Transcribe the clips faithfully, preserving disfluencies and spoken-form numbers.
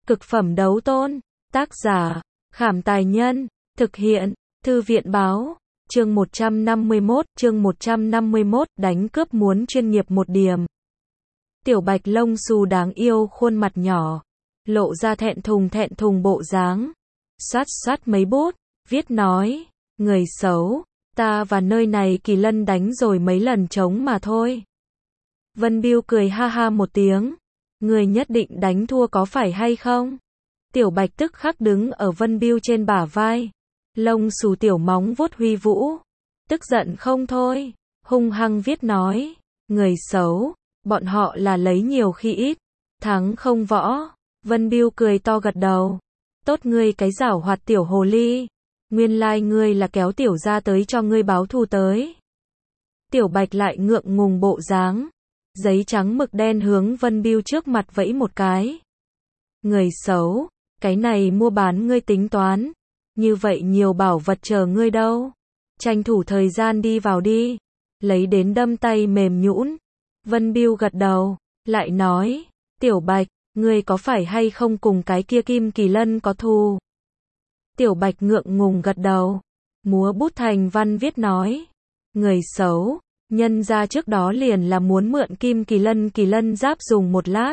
Cực phẩm đấu tôn. Tác giả, Khảm Tài Nhân. Thực hiện, Thư viện Báo. Chương một trăm năm mươi mốt, chương một trăm năm mươi mốt, đánh cướp muốn chuyên nghiệp một điểm. Tiểu Bạch lông xù đáng yêu khuôn mặt nhỏ, lộ ra thẹn thùng thẹn thùng bộ dáng. Xoát xoát mấy bút, viết nói, người xấu, ta và nơi này Kỳ Lân đánh rồi mấy lần trống mà thôi. Vân Biêu cười ha ha một tiếng, người nhất định đánh thua có phải hay không? Tiểu Bạch tức khắc đứng ở Vân Biêu trên bả vai, lông xù tiểu móng vuốt huy vũ, tức giận không thôi, hung hăng viết nói, người xấu, bọn họ là lấy nhiều khi ít, thắng không võ. Vân Biêu cười to gật đầu, tốt ngươi cái giảo hoạt tiểu hồ ly, nguyên lai ngươi là kéo tiểu gia tới cho ngươi báo thù tới. Tiểu Bạch lại ngượng ngùng bộ dáng, giấy trắng mực đen hướng Vân Biêu trước mặt vẫy một cái. Người xấu, cái này mua bán ngươi tính toán, như vậy nhiều bảo vật chờ ngươi đâu. Tranh thủ thời gian đi vào đi, lấy đến đâm tay mềm nhũn. Vân Biêu gật đầu, lại nói, Tiểu Bạch, ngươi có phải hay không cùng cái kia Kim Kỳ Lân có thù? Tiểu Bạch ngượng ngùng gật đầu, múa bút thành văn viết nói, người xấu, nhân ra trước đó liền là muốn mượn Kim Kỳ Lân Kỳ Lân giáp dùng một lát.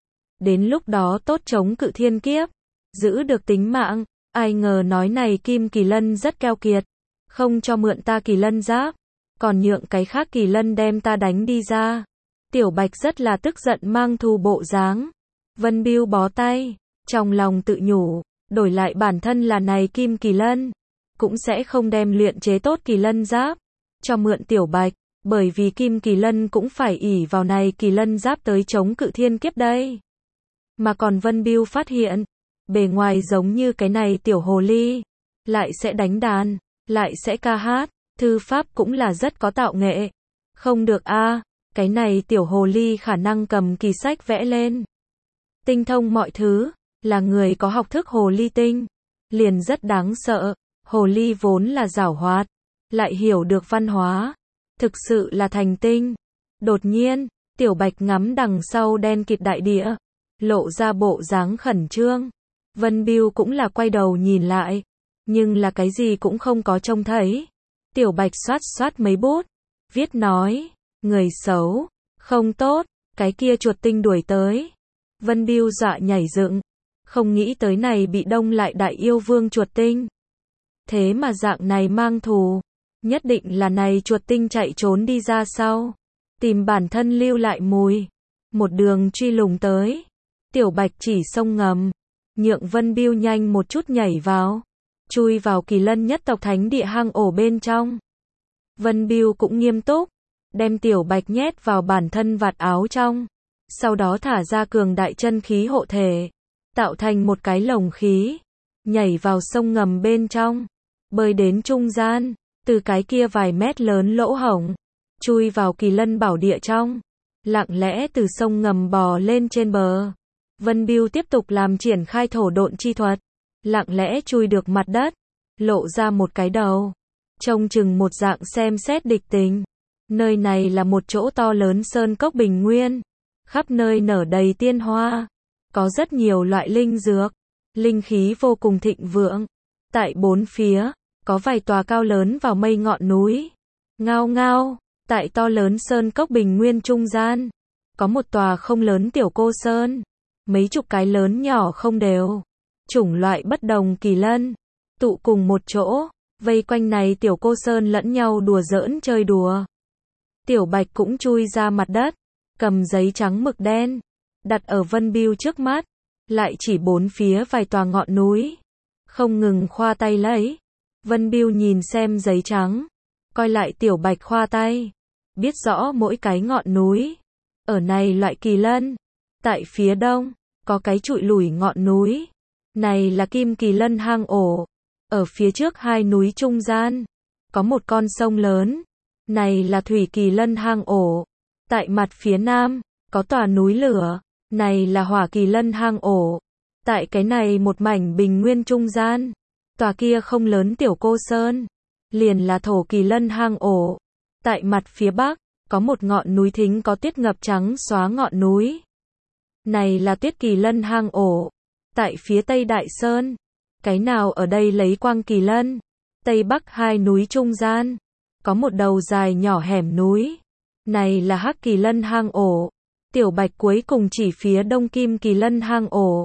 Đến lúc đó tốt chống cự thiên kiếp, giữ được tính mạng, ai ngờ nói này Kim Kỳ Lân rất keo kiệt, không cho mượn ta Kỳ Lân giáp, còn nhượng cái khác Kỳ Lân đem ta đánh đi ra. Tiểu Bạch rất là tức giận mang thù bộ dáng. Vân Biêu bó tay, trong lòng tự nhủ, đổi lại bản thân là này Kim Kỳ Lân, cũng sẽ không đem luyện chế tốt Kỳ Lân giáp cho mượn Tiểu Bạch, bởi vì Kim Kỳ Lân cũng phải ỷ vào này Kỳ Lân giáp tới chống cự thiên kiếp đây. Mà còn Vân Biêu phát hiện, bề ngoài giống như cái này tiểu hồ ly, lại sẽ đánh đàn, lại sẽ ca hát, thư pháp cũng là rất có tạo nghệ. Không được a, à, cái này tiểu hồ ly khả năng cầm kỳ sách vẽ lên, tinh thông mọi thứ, là người có học thức hồ ly tinh, liền rất đáng sợ. Hồ ly vốn là giảo hoạt, lại hiểu được văn hóa, thực sự là thành tinh. Đột nhiên, Tiểu Bạch ngắm đằng sau đen kịt đại địa, lộ ra bộ dáng khẩn trương. Vân Biêu cũng là quay đầu nhìn lại, nhưng là cái gì cũng không có trông thấy. Tiểu Bạch xoát xoát mấy bút, viết nói, người xấu, không tốt, cái kia chuột tinh đuổi tới. Vân Biêu dọa nhảy dựng, không nghĩ tới này bị đông lại đại yêu vương chuột tinh. Thế mà dạng này mang thù, nhất định là này chuột tinh chạy trốn đi ra sau, tìm bản thân lưu lại mùi, một đường truy lùng tới. Tiểu Bạch chỉ sông ngầm, nhượng Vân Biêu nhanh một chút nhảy vào, chui vào Kỳ Lân nhất tộc thánh địa hang ổ bên trong. Vân Biêu cũng nghiêm túc, đem Tiểu Bạch nhét vào bản thân vạt áo trong, sau đó thả ra cường đại chân khí hộ thể, tạo thành một cái lồng khí, nhảy vào sông ngầm bên trong, bơi đến trung gian, từ cái kia vài mét lớn lỗ hổng, chui vào Kỳ Lân bảo địa trong, lặng lẽ từ sông ngầm bò lên trên bờ. Vân Biêu tiếp tục làm triển khai thổ độn chi thuật, lặng lẽ chui được mặt đất, lộ ra một cái đầu, trông chừng một dạng xem xét địch tình. Nơi này là một chỗ to lớn sơn cốc bình nguyên, khắp nơi nở đầy tiên hoa, có rất nhiều loại linh dược, linh khí vô cùng thịnh vượng. Tại bốn phía, có vài tòa cao lớn vào mây ngọn núi. Ngao ngao, tại to lớn sơn cốc bình nguyên trung gian, có một tòa không lớn tiểu cô sơn, mấy chục cái lớn nhỏ không đều, chủng loại bất đồng kỳ lân, tụ cùng một chỗ, vây quanh này tiểu cô sơn lẫn nhau đùa giỡn chơi đùa. Tiểu Bạch cũng chui ra mặt đất, cầm giấy trắng mực đen, đặt ở Vân Biêu trước mắt, lại chỉ bốn phía vài tòa ngọn núi, không ngừng khoa tay lấy. Vân Biêu nhìn xem giấy trắng, coi lại Tiểu Bạch khoa tay, biết rõ mỗi cái ngọn núi, ở này loại kỳ lân. Tại phía đông, có cái trụi lủi ngọn núi, này là Kim Kỳ Lân hang ổ. Ở phía trước hai núi trung gian, có một con sông lớn, này là Thủy Kỳ Lân hang ổ. Tại mặt phía nam, có tòa núi lửa, này là Hỏa Kỳ Lân hang ổ. Tại cái này một mảnh bình nguyên trung gian, tòa kia không lớn tiểu cô sơn, liền là Thổ Kỳ Lân hang ổ. Tại mặt phía bắc, có một ngọn núi thính có tuyết ngập trắng xóa ngọn núi, này là Tuyết Kỳ Lân hang ổ. tại phía tây Đại Sơn. Cái nào ở đây lấy Quang Kỳ Lân? Tây Bắc hai núi trung gian, có một đầu dài nhỏ hẻm núi. Này là Hắc Kỳ Lân hang ổ. Tiểu Bạch cuối cùng chỉ phía đông Kim Kỳ Lân hang ổ.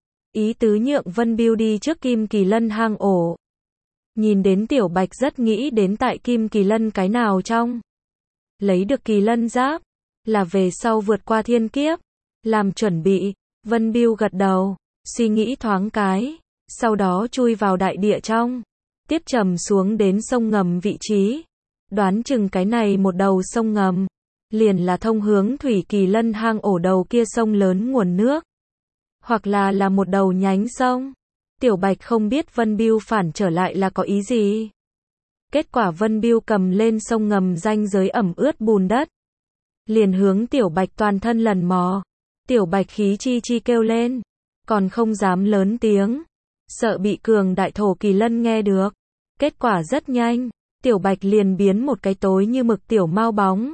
Ý tứ nhượng Vân Biêu đi trước Kim Kỳ Lân hang ổ. Nhìn đến Tiểu Bạch rất nghĩ đến tại Kim Kỳ Lân cái nào trong. Lấy được Kỳ Lân giáp, là về sau vượt qua thiên kiếp. Làm chuẩn bị, Vân Biêu gật đầu, suy nghĩ thoáng cái. Sau đó chui vào đại địa trong. Tiếp trầm xuống đến sông ngầm vị trí. Đoán chừng cái này một đầu sông ngầm. Liền là thông hướng Thủy Kỳ Lân hang ổ đầu kia sông lớn nguồn nước. Hoặc là là một đầu nhánh sông. Tiểu Bạch không biết Vân Biêu phản trở lại là có ý gì. Kết quả Vân Biêu cầm lên sông ngầm ranh giới ẩm ướt bùn đất. Liền hướng Tiểu Bạch toàn thân lần mò. Tiểu Bạch khí chi chi kêu lên. Còn không dám lớn tiếng. Sợ bị cường đại thổ Kỳ Lân nghe được. Kết quả rất nhanh. Tiểu Bạch liền biến một cái tối như mực tiểu mao bóng.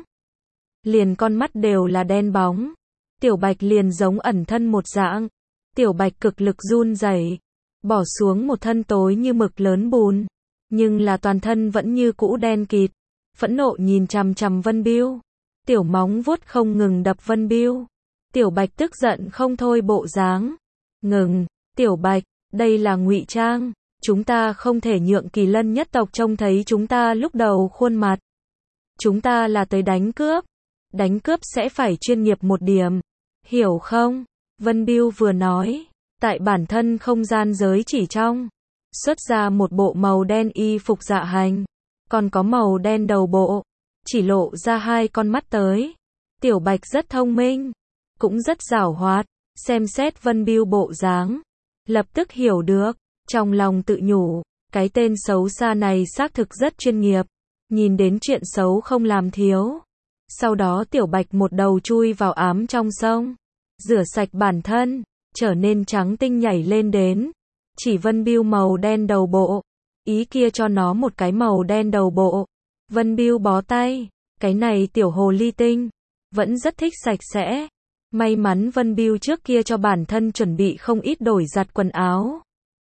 Liền con mắt đều là đen bóng. Tiểu Bạch liền giống ẩn thân một dạng. Tiểu Bạch cực lực run rẩy, bỏ xuống một thân tối như mực lớn bùn, nhưng là toàn thân vẫn như cũ đen kịt, phẫn nộ nhìn chằm chằm Vân Biêu. Tiểu móng vuốt không ngừng đập Vân Biêu. Tiểu Bạch tức giận không thôi bộ dáng. Ngừng, Tiểu Bạch, đây là ngụy trang, chúng ta không thể nhượng Kỳ Lân nhất tộc trông thấy chúng ta lúc đầu khuôn mặt. Chúng ta là tới đánh cướp. Đánh cướp sẽ phải chuyên nghiệp một điểm. Hiểu không? Vân Biêu vừa nói, tại bản thân không gian giới chỉ trong, xuất ra một bộ màu đen y phục dạ hành, còn có màu đen đầu bộ, chỉ lộ ra hai con mắt tới. Tiểu Bạch rất thông minh, cũng rất giảo hoạt, xem xét Vân Biêu bộ dáng, lập tức hiểu được, trong lòng tự nhủ, cái tên xấu xa này xác thực rất chuyên nghiệp, nhìn đến chuyện xấu không làm thiếu. Sau đó Tiểu Bạch một đầu chui vào ám trong sông, rửa sạch bản thân, trở nên trắng tinh nhảy lên đến. Chỉ Vân Biêu màu đen đầu bộ, ý kia cho nó một cái màu đen đầu bộ. Vân Biêu bó tay, cái này tiểu hồ ly tinh, vẫn rất thích sạch sẽ. May mắn Vân Biêu trước kia cho bản thân chuẩn bị không ít đổi giặt quần áo.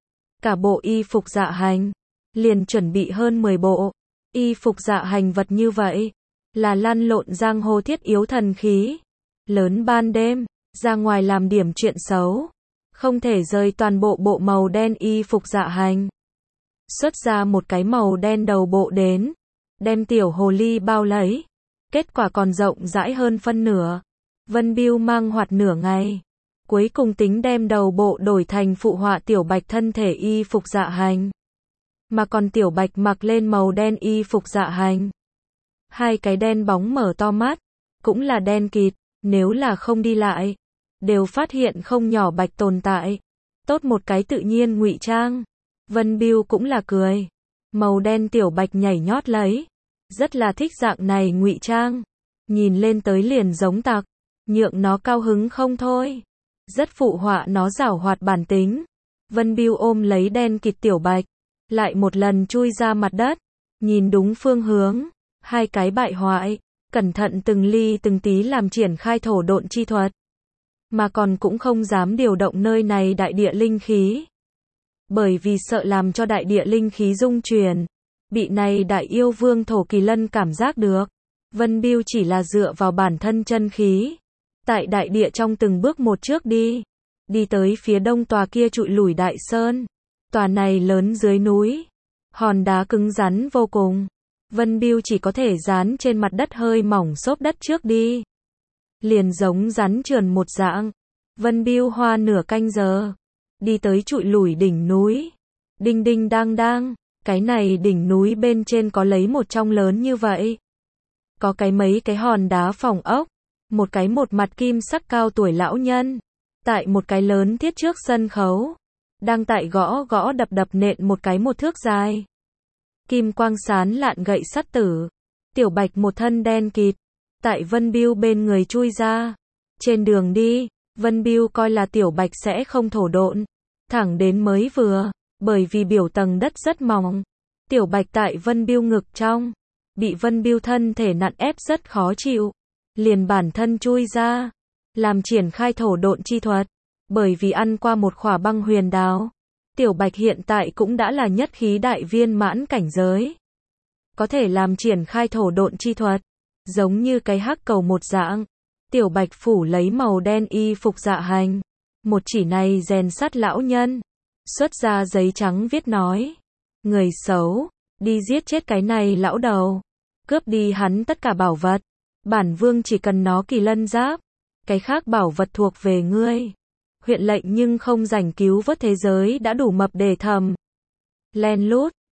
Cả bộ y phục dạ hành, liền chuẩn bị hơn mười bộ. Y phục dạ hành vật như vậy, là lăn lộn giang hồ thiết yếu thần khí. Lớn ban đêm, ra ngoài làm điểm chuyện xấu, không thể rời toàn bộ bộ màu đen y phục dạ hành. Xuất ra một cái màu đen đầu bộ đến, đem tiểu hồ ly bao lấy. Kết quả còn rộng rãi hơn phân nửa. Vân Biêu mang hoạt nửa ngày, cuối cùng tính đem đầu bộ đổi thành phụ họa Tiểu Bạch thân thể y phục dạ hành. Mà còn Tiểu Bạch mặc lên màu đen y phục dạ hành. Hai cái đen bóng mở to mắt, cũng là đen kịt, nếu là không đi lại, đều phát hiện không nhỏ Bạch tồn tại. Tốt một cái tự nhiên ngụy trang. Vân Biêu cũng là cười. Màu đen Tiểu Bạch nhảy nhót lấy, rất là thích dạng này ngụy trang, nhìn lên tới liền giống tặc, nhượng nó cao hứng không thôi. Rất phụ họa nó giảo hoạt bản tính. Vân Biêu ôm lấy đen kịt Tiểu Bạch, lại một lần chui ra mặt đất, nhìn đúng phương hướng, hai cái bại hoại, cẩn thận từng ly từng tí làm triển khai thổ độn chi thuật. Mà còn cũng không dám điều động nơi này đại địa linh khí. Bởi vì sợ làm cho đại địa linh khí rung chuyển, bị này đại yêu vương thổ Kỳ Lân cảm giác được. Vân Biêu chỉ là dựa vào bản thân chân khí, tại đại địa trong từng bước một trước đi, đi tới phía đông tòa kia trụi lủi đại sơn. Tòa này lớn dưới núi, hòn đá cứng rắn vô cùng. Vân Biêu chỉ có thể dán trên mặt đất hơi mỏng xốp đất trước đi. Liền giống rắn trườn một dạng. Vân Biêu hoa nửa canh giờ, đi tới trụi lủi đỉnh núi. Đinh đinh đang đang, cái này đỉnh núi bên trên có lấy một trong lớn như vậy. Có cái mấy cái hòn đá phòng ốc, một cái một mặt kim sắc cao tuổi lão nhân, tại một cái lớn thiết trước sân khấu, đang tại gõ gõ đập đập nện một cái một thước dài. Kim quang sán lạn gậy sắt tử. Tiểu Bạch một thân đen kịt, tại Vân Biêu bên người chui ra. Trên đường đi, Vân Biêu coi là Tiểu Bạch sẽ không thổ độn, thẳng đến mới vừa, bởi vì biểu tầng đất rất mỏng. Tiểu Bạch tại Vân Biêu ngực trong, bị Vân Biêu thân thể nặn ép rất khó chịu, liền bản thân chui ra, làm triển khai thổ độn chi thuật. Bởi vì ăn qua một khỏa băng huyền đào, Tiểu Bạch hiện tại cũng đã là nhất khí đại viên mãn cảnh giới. Có thể làm triển khai thổ độn chi thuật. Giống như cái hắc cầu một dạng. Tiểu Bạch phủ lấy màu đen y phục dạ hành. Một chỉ này rèn sắt lão nhân. Xuất ra giấy trắng viết nói. Người xấu, đi giết chết cái này lão đầu. Cướp đi hắn tất cả bảo vật. Bản vương chỉ cần nó kỳ lân giáp. Cái khác bảo vật thuộc về ngươi. Huyện lệnh nhưng không rảnh cứu vớt thế giới đã đủ mập để thầm. Len lút.